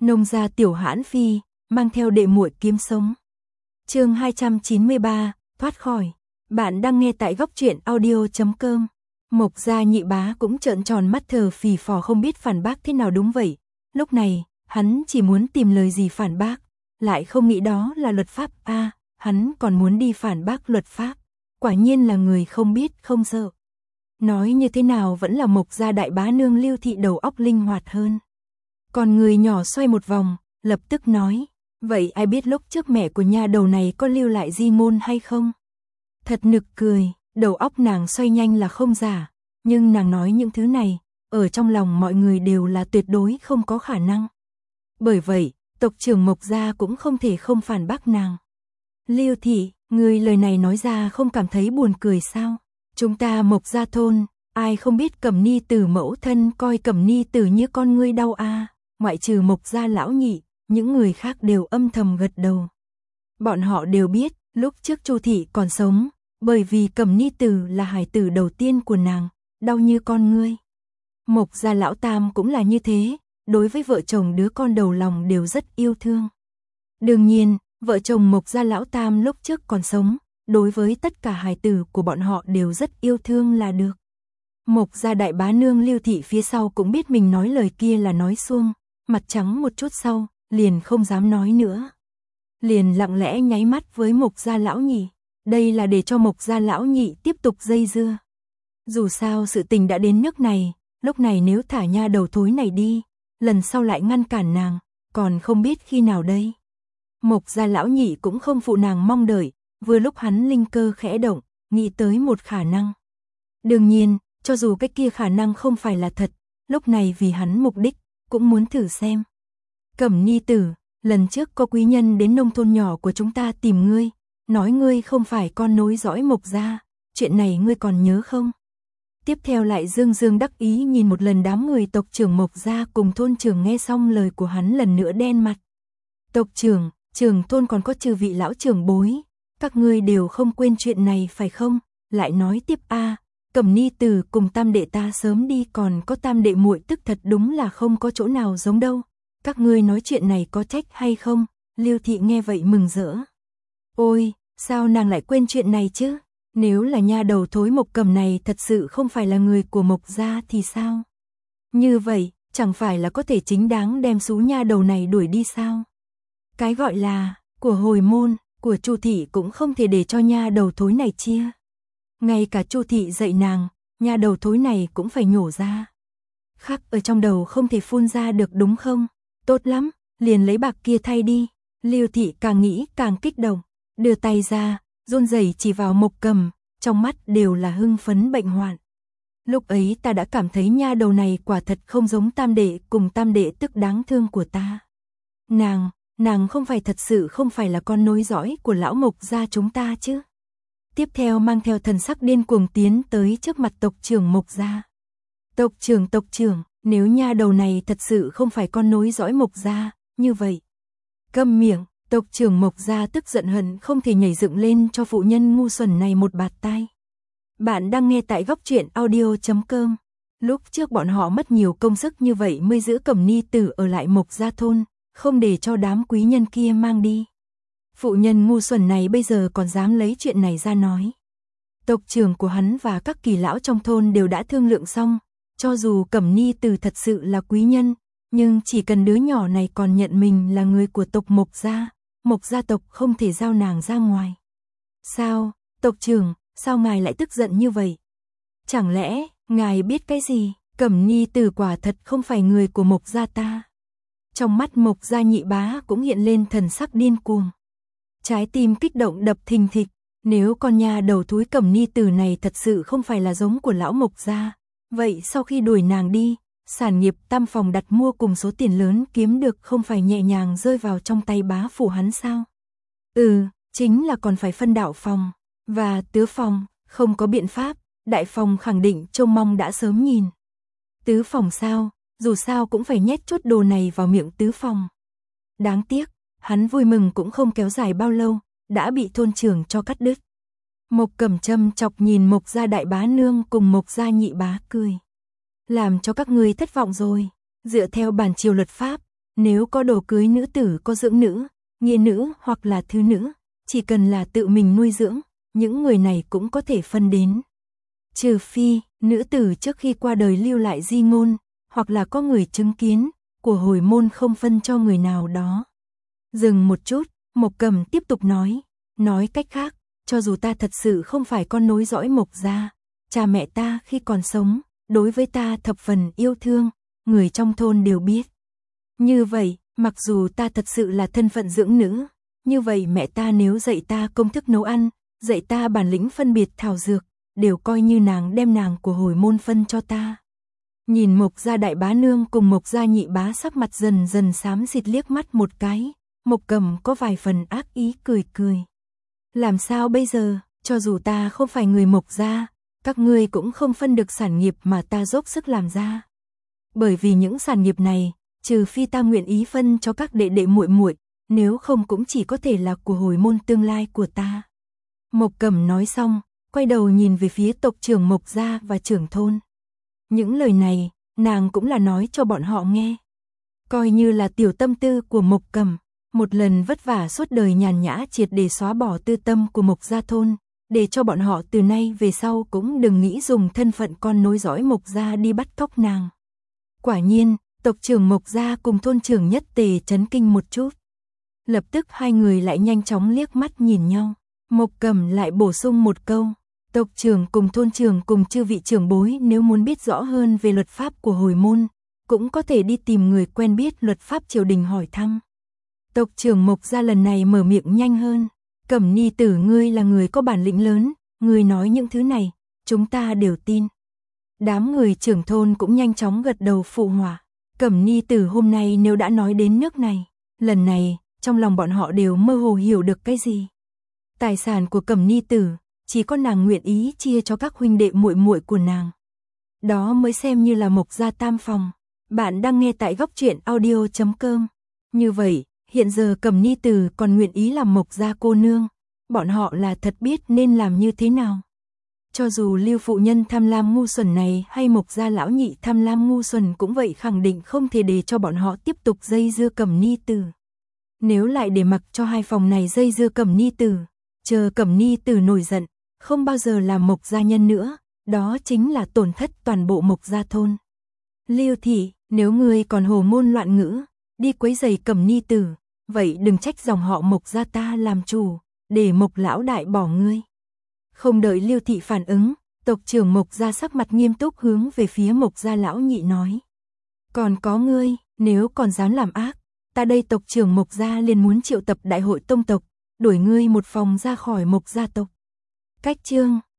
Nông gia tiểu hãn phi, mang theo đệ muội kiếm sống. Chương 293, thoát khỏi. Bạn đang nghe tại góc truyện audio.com. Mộc gia nhị bá cũng trợn tròn mắt thờ phì phò không biết phản bác thế nào đúng vậy. Lúc này, hắn chỉ muốn tìm lời gì phản bác, lại không nghĩ đó là luật pháp hắn còn muốn đi phản bác luật pháp. Quả nhiên là người không biết không sợ. Nói như thế nào vẫn là Mộc gia đại bá nương Lưu thị đầu óc linh hoạt hơn. Còn người nhỏ xoay một vòng, lập tức nói, vậy ai biết lúc trước mẹ của nha đầu này có lưu lại di ngôn hay không? Thật nực cười, đầu óc nàng xoay nhanh là không giả, nhưng nàng nói những thứ này, ở trong lòng mọi người đều là tuyệt đối không có khả năng. Bởi vậy, tộc trưởng Mộc gia cũng không thể không phản bác nàng. Lưu thị, người lời này nói ra không cảm thấy buồn cười sao? Chúng ta Mộc gia thôn, ai không biết Cẩm Ni Tử mẫu thân coi Cẩm Ni Tử như con ngươi đau ngoại trừ Mộc gia lão nhị, những người khác đều âm thầm gật đầu. Bọn họ đều biết, lúc trước Chu thị còn sống, bởi vì Cẩm Ni Tử là hài tử đầu tiên của nàng, đau như con ngươi. Mộc gia lão tam cũng là như thế, đối với vợ chồng đứa con đầu lòng đều rất yêu thương. Đương nhiên, vợ chồng Mộc gia lão tam lúc trước còn sống, đối với tất cả hài tử của bọn họ đều rất yêu thương là được. Mộc gia đại bá nương Lưu thị phía sau cũng biết mình nói lời kia là nói suông, mặt trắng một chút sau, liền không dám nói nữa. Liền lặng lẽ nháy mắt với Mộc gia lão nhị, đây là để cho Mộc gia lão nhị tiếp tục dây dưa. Dù sao sự tình đã đến nước này, lúc này nếu thả nha đầu thối này đi, lần sau lại ngăn cản nàng, còn không biết khi nào đây. Mộc gia lão nhị cũng không phụ nàng mong đợi, vừa lúc hắn linh cơ khẽ động, nghĩ tới một khả năng. Đương nhiên, cho dù cái kia khả năng không phải là thật, lúc này vì hắn mục đích, cũng muốn thử xem. Cẩm Ni Tử, lần trước có quý nhân đến nông thôn nhỏ của chúng ta tìm ngươi, nói ngươi không phải con nối dõi Mộc gia, chuyện này ngươi còn nhớ không? Tiếp theo lại dương dương đắc ý nhìn một lần đám người tộc trưởng Mộc gia cùng thôn trưởng nghe xong lời của hắn lần nữa đen mặt. Tộc trưởng, trưởng thôn còn có trừ vị lão trưởng bối, các ngươi đều không quên chuyện này phải không? Lại nói tiếp Cẩm Ni Tử cùng tam đệ ta sớm đi còn có tam đệ muội tức thật đúng là không có chỗ nào giống đâu. Các ngươi nói chuyện này có trách hay không? Lưu thị nghe vậy mừng rỡ. Ôi, sao nàng lại quên chuyện này chứ? Nếu là nha đầu thối Mộc Cẩm này thật sự không phải là người của Mộc gia thì sao? Như vậy, chẳng phải là có thể chính đáng đem số nha đầu này đuổi đi sao? Cái gọi là, của hồi môn, của Chu thị cũng không thể để cho nha đầu thối này chia. Ngay cả Chu thị dạy nàng, nha đầu thối này cũng phải nhổ ra. Khắc ở trong đầu không thể phun ra được đúng không? Tốt lắm, liền lấy bạc kia thay đi. Lưu thị càng nghĩ càng kích động, đưa tay ra, run rẩy chỉ vào Mộc Cẩm, trong mắt đều là hưng phấn bệnh hoạn. Lúc ấy ta đã cảm thấy nha đầu này quả thật không giống tam đệ cùng tam đệ tức đáng thương của ta. Nàng không phải thật sự không phải là con nối dõi của lão Mộc gia chúng ta chứ? Tiếp theo mang theo thần sắc điên cuồng tiến tới trước mặt tộc trưởng Mộc gia. Tộc trưởng, nếu nha đầu này thật sự không phải con nối dõi Mộc gia, như vậy. Câm miệng, tộc trưởng Mộc gia tức giận hận không thể nhảy dựng lên cho phụ nhân ngu xuẩn này một bạt tai. Bạn đang nghe tại góc truyện audio.com. Lúc trước bọn họ mất nhiều công sức như vậy mới giữ Cẩm Ni Tử ở lại Mộc gia thôn, không để cho đám quý nhân kia mang đi. Phụ nhân ngu xuẩn này bây giờ còn dám lấy chuyện này ra nói. Tộc trưởng của hắn và các kỳ lão trong thôn đều đã thương lượng xong, cho dù Cẩm Ni Tử thật sự là quý nhân, nhưng chỉ cần đứa nhỏ này còn nhận mình là người của tộc Mộc gia tộc không thể giao nàng ra ngoài. Sao, tộc trưởng, sao ngài lại tức giận như vậy? Chẳng lẽ, ngài biết cái gì? Cẩm Ni Tử quả thật không phải người của Mộc gia ta. Trong mắt Mộc gia nhị bá cũng hiện lên thần sắc điên cuồng. Trái tim kích động đập thình thịch, nếu con nha đầu thúi Cẩm Ni Tử này thật sự không phải là giống của lão Mộc gia, vậy sau khi đuổi nàng đi, sản nghiệp tam phòng đặt mua cùng số tiền lớn kiếm được không phải nhẹ nhàng rơi vào trong tay bá phủ hắn sao? Chính là còn phải phân đạo phòng, và tứ phòng, không có biện pháp, đại phòng khẳng định trông mong đã sớm nhìn. Tứ phòng sao, dù sao cũng phải nhét chút đồ này vào miệng tứ phòng. Đáng tiếc, hắn vui mừng cũng không kéo dài bao lâu, đã bị thôn trưởng cho cắt đứt. Mộc Cẩm châm chọc nhìn Mộc gia đại bá nương cùng Mộc gia nhị bá cười. Làm cho các ngươi thất vọng rồi, dựa theo bản triều luật pháp, nếu có đồ cưới nữ tử có dưỡng nữ, nghĩa nữ hoặc là thứ nữ, chỉ cần là tự mình nuôi dưỡng, những người này cũng có thể phân đến. Trừ phi, nữ tử trước khi qua đời lưu lại di ngôn, hoặc là có người chứng kiến, của hồi môn không phân cho người nào đó. Dừng một chút, Mộc Cầm tiếp tục nói cách khác, cho dù ta thật sự không phải con nối dõi Mộc gia, cha mẹ ta khi còn sống, đối với ta thập phần yêu thương, người trong thôn đều biết. Như vậy, mặc dù ta thật sự là thân phận dưỡng nữ, như vậy mẹ ta nếu dạy ta công thức nấu ăn, dạy ta bản lĩnh phân biệt thảo dược, đều coi như nàng đem nàng của hồi môn phân cho ta. Nhìn Mộc gia đại bá nương cùng Mộc gia nhị bá sắc mặt dần dần xám xịt liếc mắt một cái, Mộc Cầm có vài phần ác ý cười cười. Làm sao bây giờ, cho dù ta không phải người Mộc gia, các ngươi cũng không phân được sản nghiệp mà ta dốc sức làm ra. Bởi vì những sản nghiệp này, trừ phi ta nguyện ý phân cho các đệ đệ muội muội, nếu không cũng chỉ có thể là của hồi môn tương lai của ta. Mộc Cầm nói xong, quay đầu nhìn về phía tộc trưởng Mộc gia và trưởng thôn. Những lời này, nàng cũng là nói cho bọn họ nghe. Coi như là tiểu tâm tư của Mộc Cầm, một lần vất vả suốt đời nhàn nhã triệt để xóa bỏ tư tâm của Mộc gia thôn, để cho bọn họ từ nay về sau cũng đừng nghĩ dùng thân phận con nối dõi Mộc gia đi bắt cóc nàng. Quả nhiên, tộc trưởng Mộc gia cùng thôn trưởng Nhất Tề chấn kinh một chút. Lập tức hai người lại nhanh chóng liếc mắt nhìn nhau. Mộc Cầm lại bổ sung một câu, tộc trưởng cùng thôn trưởng cùng chư vị trưởng bối nếu muốn biết rõ hơn về luật pháp của hồi môn, cũng có thể đi tìm người quen biết luật pháp triều đình hỏi thăm. Tộc trưởng Mộc gia lần này mở miệng nhanh hơn, Cẩm Ni tử ngươi là người có bản lĩnh lớn, ngươi nói những thứ này, chúng ta đều tin. Đám người trưởng thôn cũng nhanh chóng gật đầu phụ họa. Cẩm Ni tử hôm nay nếu đã nói đến nước này, lần này, trong lòng bọn họ đều mơ hồ hiểu được cái gì. Tài sản của Cẩm Ni tử, chỉ có nàng nguyện ý chia cho các huynh đệ muội muội của nàng. Đó mới xem như là Mộc gia tam phòng. Bạn đang nghe tại goctruyện.audio.com. Như vậy, hiện giờ Cẩm Ni tử còn nguyện ý làm Mộc gia cô nương, bọn họ là thật biết nên làm như thế nào. Cho dù Lưu phụ nhân tham lam ngu xuẩn này hay Mộc gia lão nhị tham lam ngu xuẩn cũng vậy, khẳng định không thể để cho bọn họ tiếp tục dây dưa Cẩm Ni tử. Nếu lại để mặc cho hai phòng này dây dưa Cẩm Ni tử, chờ Cẩm Ni tử nổi giận, không bao giờ là Mộc gia nhân nữa, đó chính là tổn thất toàn bộ Mộc gia thôn. Lưu thị, nếu ngươi còn hồ ngôn loạn ngữ, đi quấy rầy Cẩm Ni tử, vậy đừng trách dòng họ Mộc gia ta làm chủ, để Mộc lão đại bỏ ngươi. Không đợi Lưu thị phản ứng, tộc trưởng Mộc gia sắc mặt nghiêm túc hướng về phía Mộc gia lão nhị nói. Còn có ngươi, nếu còn dám làm ác, ta đây tộc trưởng Mộc gia liền muốn triệu tập đại hội tông tộc, đuổi ngươi một phòng ra khỏi Mộc gia tộc. Cách chương